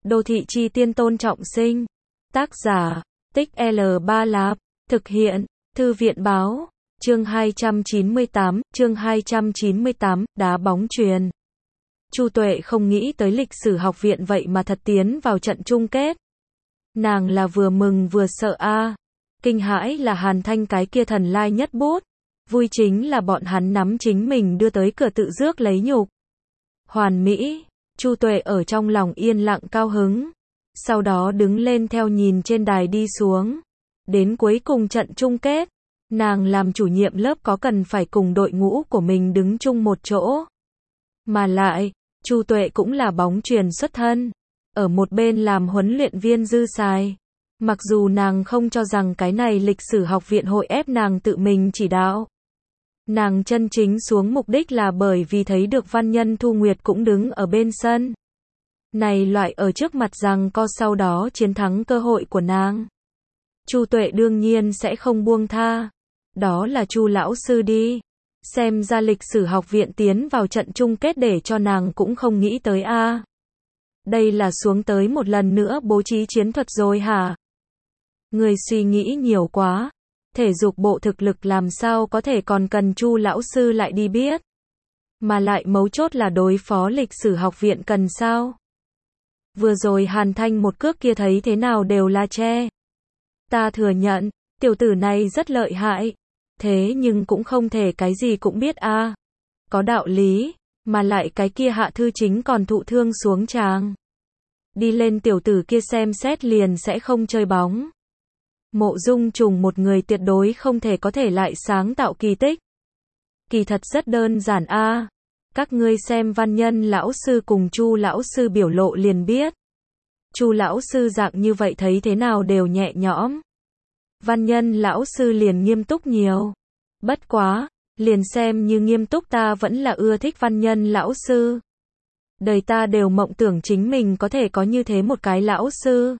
Đô thị chi tiên Tôn Trọng Sinh. Tác giả, Tích L3 Lạp. Thực hiện, Thư viện Báo. Chương 298, đá bóng chuyền. Chu Tuệ không nghĩ tới lịch sử học viện vậy mà thật tiến vào trận chung kết. Nàng là vừa mừng vừa sợ a. Kinh hãi là Hàn Thanh cái kia thần lai nhất bút. Vui chính là bọn hắn nắm chính mình đưa tới cửa tự rước lấy nhục. Hoàn mỹ, Chu Tuệ ở trong lòng yên lặng cao hứng. Sau đó đứng lên theo nhìn trên đài đi xuống. Đến cuối cùng trận chung kết, nàng làm chủ nhiệm lớp có cần phải cùng đội ngũ của mình đứng chung một chỗ. Mà lại, Chu Tuệ cũng là bóng chuyền xuất thân. Ở một bên làm huấn luyện viên dư xài. Mặc dù nàng không cho rằng cái này lịch sử học viện hội ép nàng tự mình chỉ đạo. Nàng chân chính xuống mục đích là bởi vì thấy được Văn Nhân Thu Nguyệt cũng đứng ở bên sân. Này loại ở trước mặt rằng co sau đó chiến thắng cơ hội của nàng. Chu Tuệ đương nhiên sẽ không buông tha. Đó là Chu lão sư đi. Xem ra lịch sử học viện tiến vào trận chung kết để cho nàng cũng không nghĩ tới a. Đây là xuống tới một lần nữa bố trí chiến thuật rồi hả? Người suy nghĩ nhiều quá. Thể dục bộ thực lực làm sao có thể còn cần Chu lão sư lại đi biết. Mà lại mấu chốt là đối phó lịch sử học viện cần sao? Vừa rồi Hàn Thanh một cước kia thấy thế nào đều là che. Ta thừa nhận, tiểu tử này rất lợi hại. Thế nhưng cũng không thể cái gì cũng biết a. Có đạo lý, mà lại cái kia Hạ Thư Chính còn thụ thương xuống tràng. Đi lên tiểu tử kia xem xét liền sẽ không chơi bóng. Mộ Dung Trùng một người tuyệt đối không thể có thể lại sáng tạo kỳ tích. Kỳ thật rất đơn giản a. Các ngươi xem Văn Nhân lão sư cùng Chu lão sư biểu lộ liền biết. Chu lão sư dạng như vậy thấy thế nào đều nhẹ nhõm. Văn Nhân lão sư liền nghiêm túc nhiều. Bất quá, liền xem như nghiêm túc ta vẫn là ưa thích Văn Nhân lão sư. Đời ta đều mộng tưởng chính mình có thể có như thế một cái lão sư.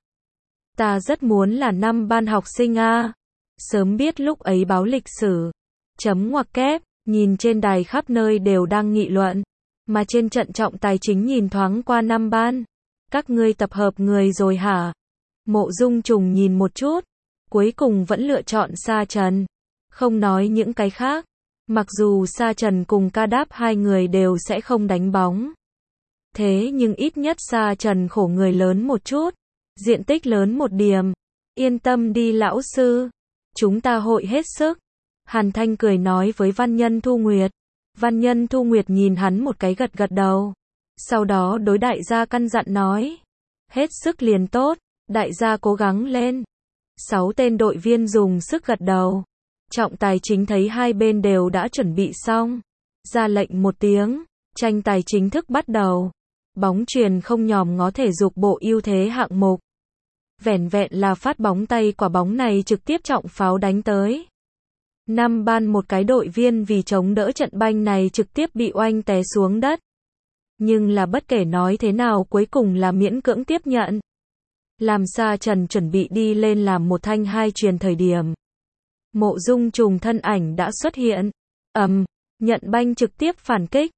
Ta rất muốn là năm ban học sinh a. Sớm biết lúc ấy báo lịch sử. Chấm ngoặc kép, nhìn trên đài khắp nơi đều đang nghị luận. Mà trên trận trọng tài chính nhìn thoáng qua năm ban. Các ngươi tập hợp người rồi hả? Mộ Dung Trùng nhìn một chút. Cuối cùng vẫn lựa chọn Sa Trần. Không nói những cái khác. Mặc dù Sa Trần cùng Ca Đáp hai người đều sẽ không đánh bóng. Thế nhưng ít nhất Sa Trần khổ người lớn một chút. Diện tích lớn một điểm. Yên tâm đi lão sư. Chúng ta hội hết sức. Hàn Thanh cười nói với Văn Nhân Thu Nguyệt. Văn Nhân Thu Nguyệt nhìn hắn một cái gật gật đầu. Sau đó đối đại gia căn dặn nói. Hết sức liền tốt. Đại gia cố gắng lên. 6 tên đội viên dùng sức gật đầu. Trọng tài chính thấy hai bên đều đã chuẩn bị xong. Ra lệnh một tiếng. Tranh tài chính thức bắt đầu. Bóng chuyền không nhòm ngó thể dục bộ ưu thế hạng mục. Vẻn vẹn là phát bóng tay quả bóng này trực tiếp trọng pháo đánh tới. Năm ban một cái đội viên vì chống đỡ trận banh này trực tiếp bị oanh té xuống đất. Nhưng là bất kể nói thế nào cuối cùng là miễn cưỡng tiếp nhận. Làm Sa Trần chuẩn bị đi lên làm một thanh hai chuyền thời điểm. Mộ Dung Trùng thân ảnh đã xuất hiện. Nhận banh trực tiếp phản kích.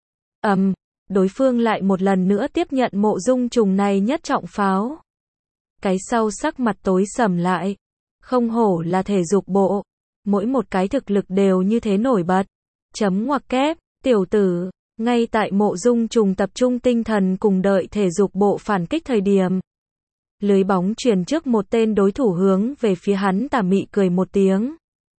Đối phương lại một lần nữa tiếp nhận Mộ Dung Trùng này nhất trọng pháo. Cái sau sắc mặt tối sầm lại. Không hổ là thể dục bộ. Mỗi một cái thực lực đều như thế nổi bật. Chấm ngoặc kép, tiểu tử. Ngay tại Mộ Dung Trùng tập trung tinh thần cùng đợi thể dục bộ phản kích thời điểm. Lưới bóng truyền trước một tên đối thủ hướng về phía hắn tà mị cười một tiếng.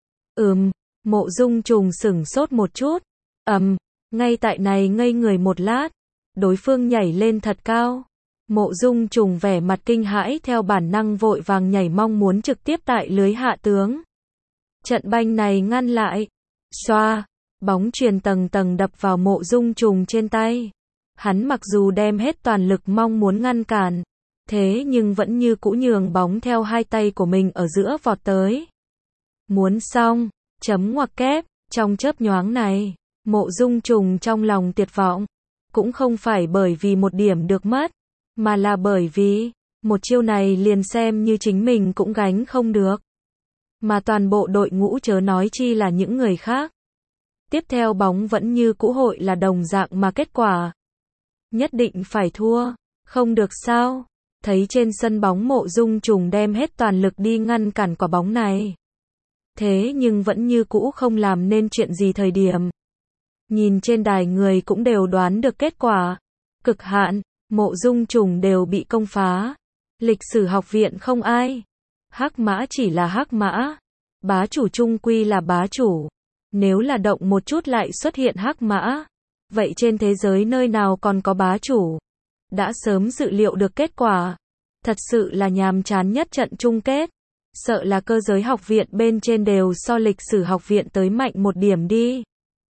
Mộ Dung Trùng sửng sốt một chút. Ngay tại này ngây người một lát. Đối phương nhảy lên thật cao. Mộ Dung Trùng vẻ mặt kinh hãi theo bản năng vội vàng nhảy mong muốn trực tiếp tại lưới hạ tướng. Trận banh này ngăn lại. Xoa. Bóng chuyền tầng tầng đập vào Mộ Dung Trùng trên tay. Hắn mặc dù đem hết toàn lực mong muốn ngăn cản. Thế nhưng vẫn như cũ nhường bóng theo hai tay của mình ở giữa vọt tới. Muốn xong. Chấm ngoặc kép. Trong chớp nhoáng này. Mộ Dung Trùng trong lòng tuyệt vọng. Cũng không phải bởi vì một điểm được mất. Mà là bởi vì, một chiêu này liền xem như chính mình cũng gánh không được. Mà toàn bộ đội ngũ chớ nói chi là những người khác. Tiếp theo bóng vẫn như cũ hội là đồng dạng mà kết quả. Nhất định phải thua. Không được sao. thấy trên sân bóng Mộ Dung Trùng đem hết toàn lực đi ngăn cản quả bóng này. Thế nhưng vẫn như cũ không làm nên chuyện gì thời điểm. Nhìn trên đài người cũng đều đoán được kết quả. Cực hạn, Mộ Dung Trùng đều bị công phá. Lịch sử học viện không ai. Hắc mã chỉ là hắc mã. Bá chủ chung quy là bá chủ. Nếu là động một chút lại xuất hiện hắc mã. Vậy trên thế giới nơi nào còn có bá chủ? Đã sớm dự liệu được kết quả. Thật sự là nhàm chán nhất trận chung kết. Sợ là cơ giới học viện bên trên đều so lịch sử học viện tới mạnh một điểm đi.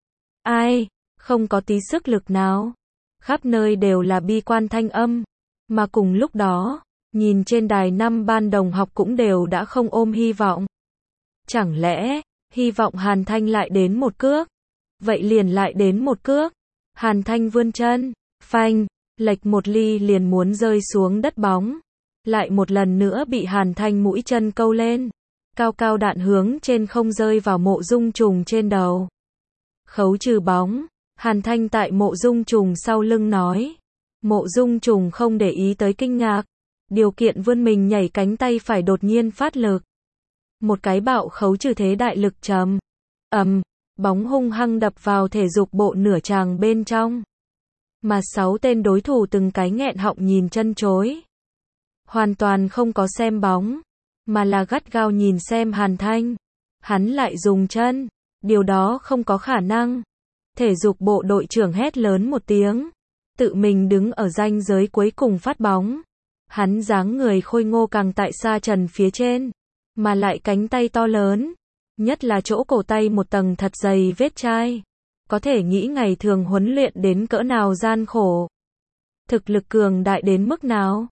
Ai, không có tí sức lực nào. Khắp nơi đều là bi quan thanh âm. Mà cùng lúc đó, nhìn trên đài năm ban đồng học cũng đều đã không ôm hy vọng. Chẳng lẽ, hy vọng Hàn Thanh lại đến một cước? Vậy liền lại đến một cước. Hàn Thanh vươn chân, phanh, lệch một ly liền muốn rơi xuống đất bóng. Lại một lần nữa bị Hàn Thanh mũi chân câu lên. Cao cao đạn hướng trên không rơi vào Mộ Dung Trùng trên đầu. Khấu trừ bóng, Hàn Thanh tại Mộ Dung Trùng sau lưng nói. Mộ Dung Trùng không để ý tới kinh ngạc. Điều kiện vươn mình nhảy cánh tay phải đột nhiên phát lực. Một cái bạo khấu trừ thế đại lực trầm. Bóng hung hăng đập vào thể dục bộ nửa tràng bên trong. Mà 6 tên đối thủ từng cái nghẹn họng nhìn chân chối. Hoàn toàn không có xem bóng, mà là gắt gao nhìn xem Hàn Thanh. Hắn lại dùng chân, điều đó không có khả năng. Thể dục bộ đội trưởng hét lớn một tiếng, tự mình đứng ở ranh giới cuối cùng phát bóng. Hắn dáng người khôi ngô càng tại sa trần phía trên, mà lại cánh tay to lớn, nhất là chỗ cổ tay một tầng thật dày vết chai. Có thể nghĩ ngày thường huấn luyện đến cỡ nào gian khổ. Thực lực cường đại đến mức nào.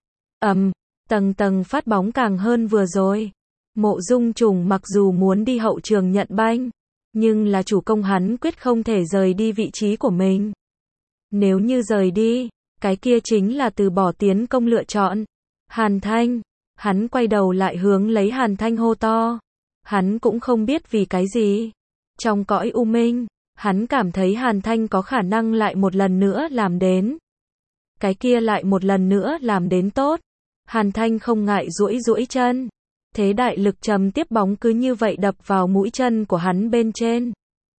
Tầng tầng phát bóng càng hơn vừa rồi. Mộ Dung Trùng mặc dù muốn đi hậu trường nhận banh, nhưng là chủ công hắn quyết không thể rời đi vị trí của mình. Nếu như rời đi, cái kia chính là từ bỏ tiến công lựa chọn. Hàn Thanh, hắn quay đầu lại hướng lấy Hàn Thanh hô to. Hắn cũng không biết vì cái gì. Trong cõi u minh, hắn cảm thấy Hàn Thanh có khả năng lại một lần nữa làm đến. Cái kia lại một lần nữa làm đến tốt. Hàn Thanh không ngại duỗi chân. Thế đại lực trầm tiếp bóng cứ như vậy đập vào mũi chân của hắn bên trên.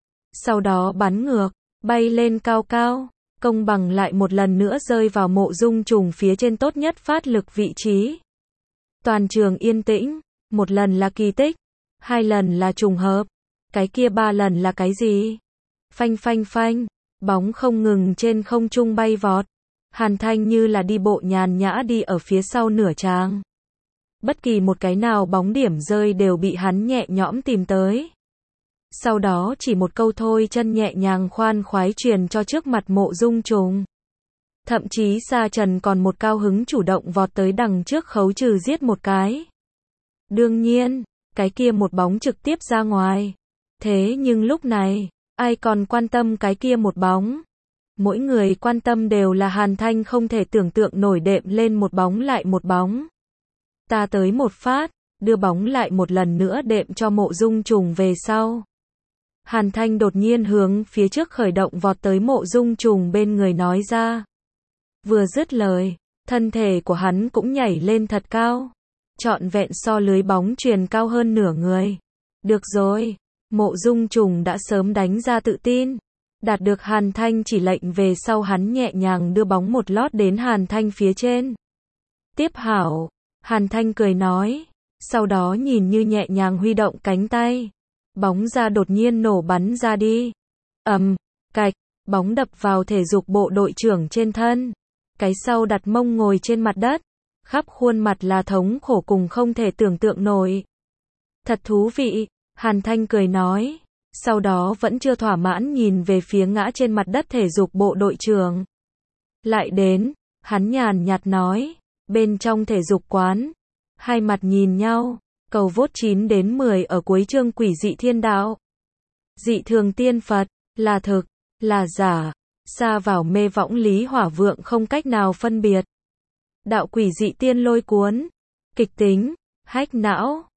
Sau đó bắn ngược, bay lên cao cao, công bằng lại một lần nữa rơi vào Mộ Dung Trùng phía trên tốt nhất phát lực vị trí. Toàn trường yên tĩnh, một lần là kỳ tích, 2 lần là trùng hợp, cái kia 3 lần là cái gì? Phanh phanh phanh, bóng không ngừng trên không trung bay vọt. Hàn Thanh như là đi bộ nhàn nhã đi ở phía sau nửa tràng. Bất kỳ một cái nào bóng điểm rơi đều bị hắn nhẹ nhõm tìm tới. Sau đó chỉ một câu thôi chân nhẹ nhàng khoan khoái truyền cho trước mặt Mộ Dung Trùng. Thậm chí Sa Trần còn một cao hứng chủ động vọt tới đằng trước khấu trừ giết một cái. Đương nhiên, cái kia một bóng trực tiếp ra ngoài. Thế nhưng lúc này, ai còn quan tâm cái kia một bóng? Mỗi người quan tâm đều là Hàn Thanh không thể tưởng tượng nổi đệm lên một bóng lại một bóng. Ta tới một phát, đưa bóng lại một lần nữa đệm cho Mộ Dung Trùng về sau. Hàn Thanh đột nhiên hướng phía trước khởi động vọt tới Mộ Dung Trùng bên người nói ra. Vừa dứt lời, thân thể của hắn cũng nhảy lên thật cao. Trọn vẹn so lưới bóng truyền cao hơn nửa người. Được rồi, Mộ Dung Trùng đã sớm đánh ra tự tin. Đạt được Hàn Thanh chỉ lệnh về sau hắn nhẹ nhàng đưa bóng một lót đến Hàn Thanh phía trên. Tiếp hảo, Hàn Thanh cười nói, sau đó nhìn như nhẹ nhàng huy động cánh tay. Bóng ra đột nhiên nổ bắn ra đi. Cạch, bóng đập vào thể dục bộ đội trưởng trên thân. Cái sau đặt mông ngồi trên mặt đất. Khắp khuôn mặt là thống khổ cùng không thể tưởng tượng nổi. Thật thú vị, Hàn Thanh cười nói. Sau đó vẫn chưa thỏa mãn nhìn về phía ngã trên mặt đất thể dục bộ đội trưởng. Lại đến, hắn nhàn nhạt nói, bên trong thể dục quán, hai mặt nhìn nhau, cầu vote 9 đến 10 ở cuối chương Quỷ dị thiên đạo. Dị thường tiên Phật, là thực, là giả, xa vào mê võng lý hỏa vượng không cách nào phân biệt. Đạo quỷ dị tiên lôi cuốn, kịch tính, hách não,